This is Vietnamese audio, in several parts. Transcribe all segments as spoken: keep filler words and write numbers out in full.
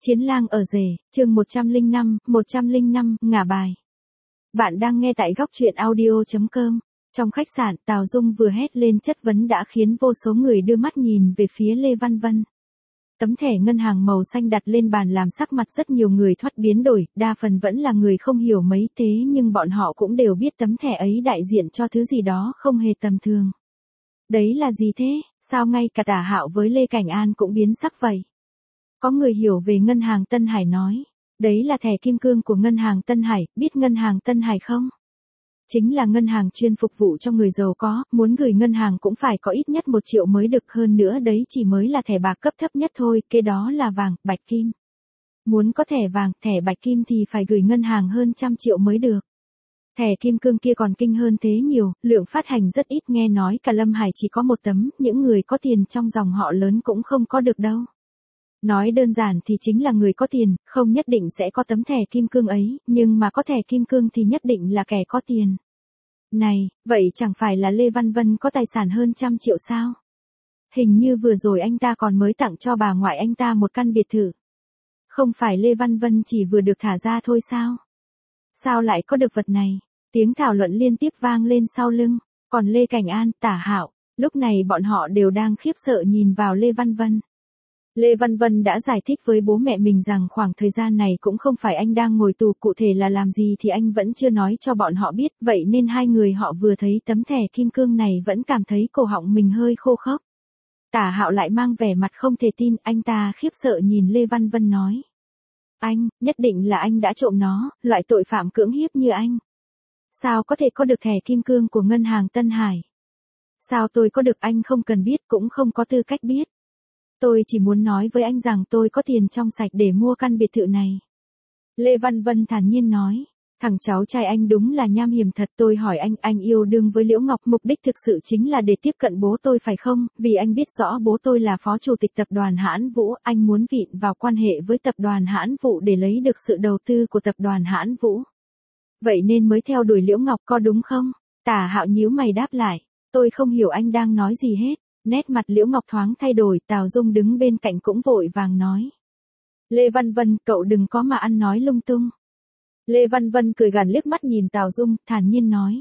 Chiến lang ở rể, chương một trăm lẻ năm, một trăm lẻ năm, ngả bài. Bạn đang nghe tại góc truyện audio chấm com. Trong khách sạn, Tào Dung vừa hét lên chất vấn đã khiến vô số người đưa mắt nhìn về phía Lê Văn Vân. Tấm thẻ ngân hàng màu xanh đặt lên bàn làm sắc mặt rất nhiều người thoát biến đổi, đa phần vẫn là người không hiểu mấy thế nhưng bọn họ cũng đều biết tấm thẻ ấy đại diện cho thứ gì đó không hề tầm thường. Đấy là gì thế, sao ngay cả Tả Hạo với Lê Cảnh An cũng biến sắc vậy? Có người hiểu về ngân hàng Tân Hải nói, đấy là thẻ kim cương của ngân hàng Tân Hải, biết ngân hàng Tân Hải không? Chính là ngân hàng chuyên phục vụ cho người giàu có, muốn gửi ngân hàng cũng phải có ít nhất một triệu mới được, hơn nữa đấy chỉ mới là thẻ bạc cấp thấp nhất thôi, kế đó là vàng, bạch kim. Muốn có thẻ vàng, thẻ bạch kim thì phải gửi ngân hàng hơn trăm triệu mới được. Thẻ kim cương kia còn kinh hơn thế nhiều, lượng phát hành rất ít, nghe nói cả Lâm Hải chỉ có một tấm, những người có tiền trong dòng họ lớn cũng không có được đâu. Nói đơn giản thì chính là người có tiền, không nhất định sẽ có tấm thẻ kim cương ấy, nhưng mà có thẻ kim cương thì nhất định là kẻ có tiền. Này, vậy chẳng phải là Lê Văn Vân có tài sản hơn trăm triệu sao? Hình như vừa rồi anh ta còn mới tặng cho bà ngoại anh ta một căn biệt thự. Không phải Lê Văn Vân chỉ vừa được thả ra thôi sao? Sao lại có được vật này? Tiếng thảo luận liên tiếp vang lên sau lưng, còn Lê Cảnh An, Tả Hạo, lúc này bọn họ đều đang khiếp sợ nhìn vào Lê Văn Vân. Lê Văn Vân đã giải thích với bố mẹ mình rằng khoảng thời gian này cũng không phải anh đang ngồi tù, cụ thể là làm gì thì anh vẫn chưa nói cho bọn họ biết, vậy nên hai người họ vừa thấy tấm thẻ kim cương này vẫn cảm thấy cổ họng mình hơi khô khốc. Tả Hạo lại mang vẻ mặt không thể tin, anh ta khiếp sợ nhìn Lê Văn Vân nói. Anh, nhất định là anh đã trộm nó, loại tội phạm cưỡng hiếp như anh. Sao có thể có được thẻ kim cương của ngân hàng Tân Hải? Sao tôi có được, anh không cần biết, cũng không có tư cách biết. Tôi chỉ muốn nói với anh rằng tôi có tiền trong sạch để mua căn biệt thự này. Lê Văn Vân thản nhiên nói, thằng cháu trai anh đúng là nham hiểm thật, tôi hỏi anh, anh yêu đương với Liễu Ngọc mục đích thực sự chính là để tiếp cận bố tôi phải không? Vì anh biết rõ bố tôi là phó chủ tịch tập đoàn Hãn Vũ, anh muốn vịn vào quan hệ với tập đoàn Hãn Vũ để lấy được sự đầu tư của tập đoàn Hãn Vũ. Vậy nên mới theo đuổi Liễu Ngọc có đúng không? Tả Hạo nhíu mày đáp lại, tôi không hiểu anh đang nói gì hết. Nét mặt Liễu Ngọc thoáng thay đổi, Tào Dung đứng bên cạnh cũng vội vàng nói. Lê Văn Vân, cậu đừng có mà ăn nói lung tung. Lê Văn Vân cười gằn liếc mắt nhìn Tào Dung, thản nhiên nói.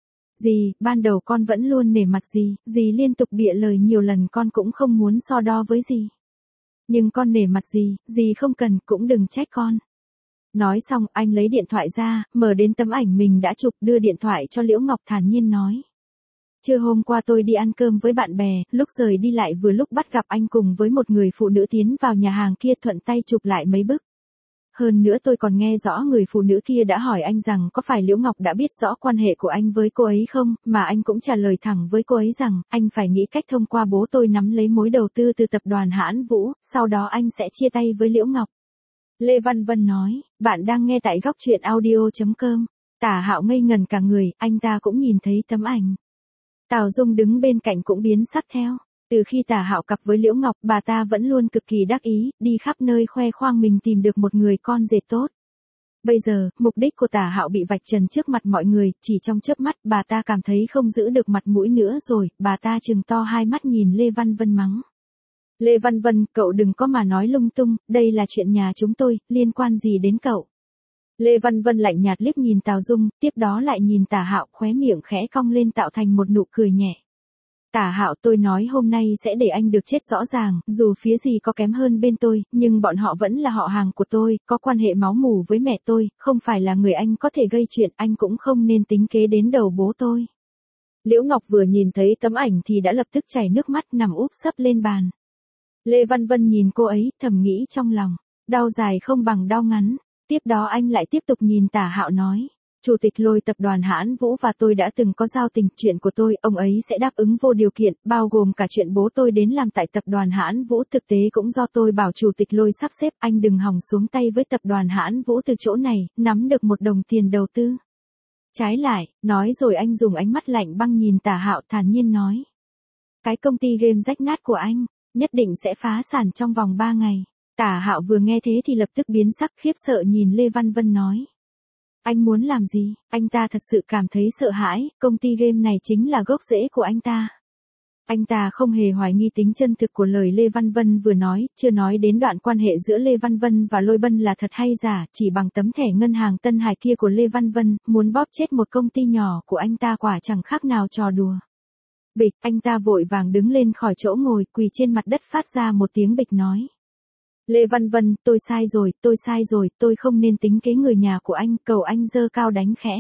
Dì, ban đầu con vẫn luôn nể mặt dì, dì liên tục bịa lời nhiều lần, con cũng không muốn so đo với dì. Nhưng con nể mặt dì, dì không cần, cũng đừng trách con. Nói xong, anh lấy điện thoại ra, mở đến tấm ảnh mình đã chụp, đưa điện thoại cho Liễu Ngọc, thản nhiên nói. Trưa hôm qua tôi đi ăn cơm với bạn bè, lúc rời đi lại vừa lúc bắt gặp anh cùng với một người phụ nữ tiến vào nhà hàng kia, thuận tay chụp lại mấy bức. Hơn nữa tôi còn nghe rõ người phụ nữ kia đã hỏi anh rằng có phải Liễu Ngọc đã biết rõ quan hệ của anh với cô ấy không, mà anh cũng trả lời thẳng với cô ấy rằng, anh phải nghĩ cách thông qua bố tôi nắm lấy mối đầu tư từ tập đoàn Hãn Vũ, sau đó anh sẽ chia tay với Liễu Ngọc. Lê Văn Vân nói, bạn đang nghe tại góc truyện audio chấm com. Tả Hạo ngây ngần cả người, anh ta cũng nhìn thấy tấm ảnh. Tào Dung đứng bên cạnh cũng biến sắc theo. Từ khi Tả Hạo cặp với Liễu Ngọc, bà ta vẫn luôn cực kỳ đắc ý, đi khắp nơi khoe khoang mình tìm được một người con rể tốt. Bây giờ, mục đích của Tả Hạo bị vạch trần trước mặt mọi người, chỉ trong chớp mắt bà ta cảm thấy không giữ được mặt mũi nữa rồi, bà ta trừng to hai mắt nhìn Lê Văn Vân mắng. Lê Văn Vân, cậu đừng có mà nói lung tung, đây là chuyện nhà chúng tôi, liên quan gì đến cậu? Lê Văn Vân lạnh nhạt liếc nhìn Tào Dung, tiếp đó lại nhìn Tả Hạo, khóe miệng khẽ cong lên tạo thành một nụ cười nhẹ. Tả Hạo, tôi nói hôm nay sẽ để anh được chết rõ ràng, dù phía gì có kém hơn bên tôi, nhưng bọn họ vẫn là họ hàng của tôi, có quan hệ máu mủ với mẹ tôi, không phải là người anh có thể gây chuyện, anh cũng không nên tính kế đến đầu bố tôi. Liễu Ngọc vừa nhìn thấy tấm ảnh thì đã lập tức chảy nước mắt, nằm úp sấp lên bàn. Lê Văn Vân nhìn cô ấy, thầm nghĩ trong lòng, đau dài không bằng đau ngắn. Tiếp đó anh lại tiếp tục nhìn Tả Hạo nói, Chủ tịch Lôi tập đoàn Hãn Vũ và tôi đã từng có giao tình, chuyện của tôi, ông ấy sẽ đáp ứng vô điều kiện, bao gồm cả chuyện bố tôi đến làm tại tập đoàn Hãn Vũ, thực tế cũng do tôi bảo Chủ tịch Lôi sắp xếp, anh đừng hòng xuống tay với tập đoàn Hãn Vũ từ chỗ này, nắm được một đồng tiền đầu tư. Trái lại, nói rồi anh dùng ánh mắt lạnh băng nhìn Tả Hạo, thản nhiên nói. Cái công ty game rách nát của anh, nhất định sẽ phá sản trong vòng ba ngày. Tả Hạo vừa nghe thế thì lập tức biến sắc, khiếp sợ nhìn Lê Văn Vân nói. Anh muốn làm gì? Anh ta thật sự cảm thấy sợ hãi, công ty game này chính là gốc rễ của anh ta. Anh ta không hề hoài nghi tính chân thực của lời Lê Văn Vân vừa nói, chưa nói đến đoạn quan hệ giữa Lê Văn Vân và Lôi Bân là thật hay giả, chỉ bằng tấm thẻ ngân hàng Tân Hải kia của Lê Văn Vân, muốn bóp chết một công ty nhỏ của anh ta quả chẳng khác nào trò đùa. Bịch, anh ta vội vàng đứng lên khỏi chỗ ngồi, quỳ trên mặt đất phát ra một tiếng bịch nói. Lê Văn Vân, tôi sai rồi, tôi sai rồi, tôi không nên tính kế người nhà của anh, cầu anh giơ cao đánh khẽ.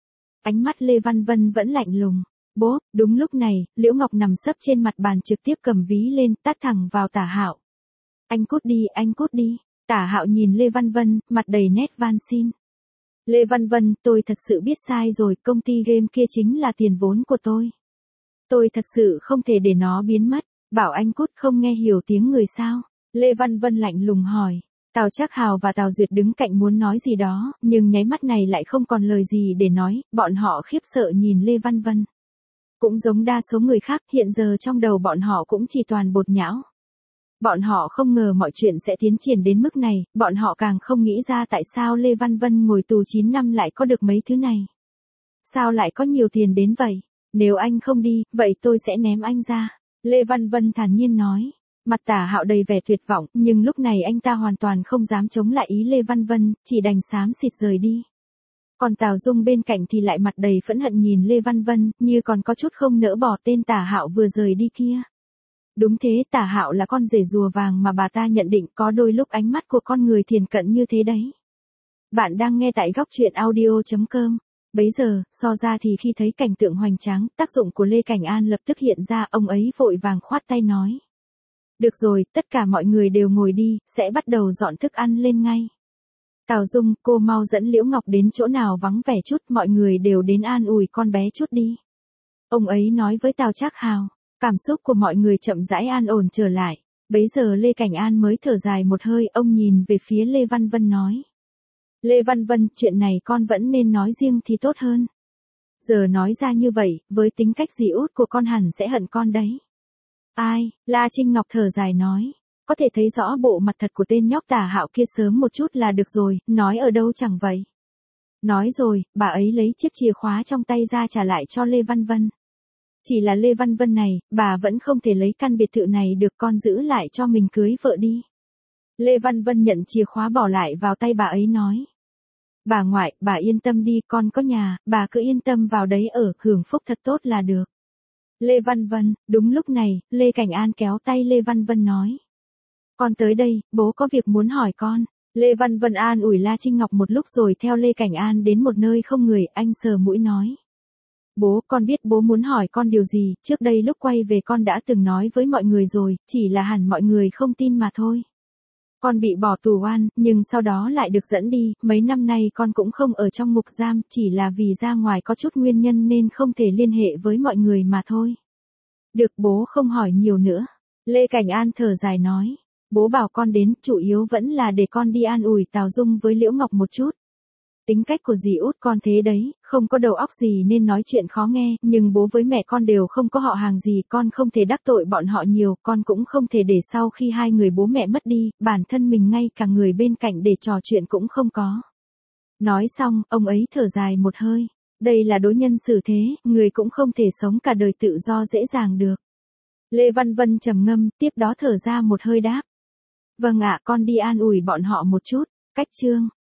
Ánh mắt Lê Văn Vân vẫn lạnh lùng. Bố, đúng lúc này, Liễu Ngọc nằm sấp trên mặt bàn trực tiếp cầm ví lên, tát thẳng vào Tả Hạo. Anh cút đi, anh cút đi. Tả Hạo nhìn Lê Văn Vân, mặt đầy nét van xin. Lê Văn Vân, tôi thật sự biết sai rồi, công ty game kia chính là tiền vốn của tôi. Tôi thật sự không thể để nó biến mất, bảo anh cút không nghe hiểu tiếng người sao. Lê Văn Vân lạnh lùng hỏi. Tào Trác Hào và Tào Duyệt đứng cạnh muốn nói gì đó, nhưng nháy mắt này lại không còn lời gì để nói, bọn họ khiếp sợ nhìn Lê Văn Vân. Cũng giống đa số người khác, hiện giờ trong đầu bọn họ cũng chỉ toàn bột nhão. Bọn họ không ngờ mọi chuyện sẽ tiến triển đến mức này, bọn họ càng không nghĩ ra tại sao Lê Văn Vân ngồi tù chín năm lại có được mấy thứ này. Sao lại có nhiều tiền đến vậy? Nếu anh không đi, vậy tôi sẽ ném anh ra. Lê Văn Vân thản nhiên nói. Mặt Tả Hạo đầy vẻ tuyệt vọng, nhưng lúc này anh ta hoàn toàn không dám chống lại ý Lê Văn Vân, chỉ đành xám xịt rời đi. Còn Tào Dung bên cạnh thì lại mặt đầy phẫn hận nhìn Lê Văn Vân, như còn có chút không nỡ bỏ tên Tả Hạo vừa rời đi kia. Đúng thế, Tả Hạo là con rể rùa vàng mà bà ta nhận định có đôi lúc ánh mắt của con người thiền cận như thế đấy. Bạn đang nghe tại góc truyện audio chấm com. Bấy giờ, so ra thì khi thấy cảnh tượng hoành tráng, tác dụng của Lê Cảnh An lập tức hiện ra, ông ấy vội vàng khoát tay nói. Được rồi, tất cả mọi người đều ngồi đi, sẽ bắt đầu dọn thức ăn lên ngay. Tào Dung, cô mau dẫn Liễu Ngọc đến chỗ nào vắng vẻ chút, mọi người đều đến an ủi con bé chút đi. Ông ấy nói với Tào Trác Hào, cảm xúc của mọi người chậm rãi an ổn trở lại. Bấy giờ Lê Cảnh An mới thở dài một hơi, ông nhìn về phía Lê Văn Vân nói. Lê Văn Vân, chuyện này con vẫn nên nói riêng thì tốt hơn. Giờ nói ra như vậy, với tính cách dì út của con hẳn sẽ hận con đấy. Ai, La Trinh Ngọc thở dài nói. Có thể thấy rõ bộ mặt thật của tên nhóc Tả Hạo kia sớm một chút là được rồi, nói ở đâu chẳng vậy. Nói rồi, bà ấy lấy chiếc chìa khóa trong tay ra trả lại cho Lê Văn Vân. Chỉ là Lê Văn Vân này, bà vẫn không thể lấy căn biệt thự này được, con giữ lại cho mình cưới vợ đi. Lê Văn Vân nhận chìa khóa bỏ lại vào tay bà ấy nói. Bà ngoại, bà yên tâm đi, con có nhà, bà cứ yên tâm vào đấy ở, hưởng phúc thật tốt là được. Lê Văn Vân, đúng lúc này, Lê Cảnh An kéo tay Lê Văn Vân nói. Con tới đây, bố có việc muốn hỏi con. Lê Văn Vân an ủi La Trinh Ngọc một lúc rồi theo Lê Cảnh An đến một nơi không người, anh sờ mũi nói. Bố, con biết bố muốn hỏi con điều gì, trước đây lúc quay về con đã từng nói với mọi người rồi, chỉ là hẳn mọi người không tin mà thôi. Con bị bỏ tù oan, nhưng sau đó lại được dẫn đi, mấy năm nay con cũng không ở trong ngục giam, chỉ là vì ra ngoài có chút nguyên nhân nên không thể liên hệ với mọi người mà thôi. Được, bố không hỏi nhiều nữa. Lê Cảnh An thở dài nói. Bố bảo con đến, chủ yếu vẫn là để con đi an ủi Tào Dung với Liễu Ngọc một chút. Tính cách của dì út con thế đấy, không có đầu óc gì nên nói chuyện khó nghe, nhưng bố với mẹ con đều không có họ hàng gì, con không thể đắc tội bọn họ nhiều, con cũng không thể để sau khi hai người bố mẹ mất đi, bản thân mình ngay cả người bên cạnh để trò chuyện cũng không có. Nói xong, ông ấy thở dài một hơi. Đây là đối nhân xử thế, người cũng không thể sống cả đời tự do dễ dàng được. Lê Văn Vân trầm ngâm, tiếp đó thở ra một hơi đáp. Vâng ạ, con đi an ủi bọn họ một chút. Cách chương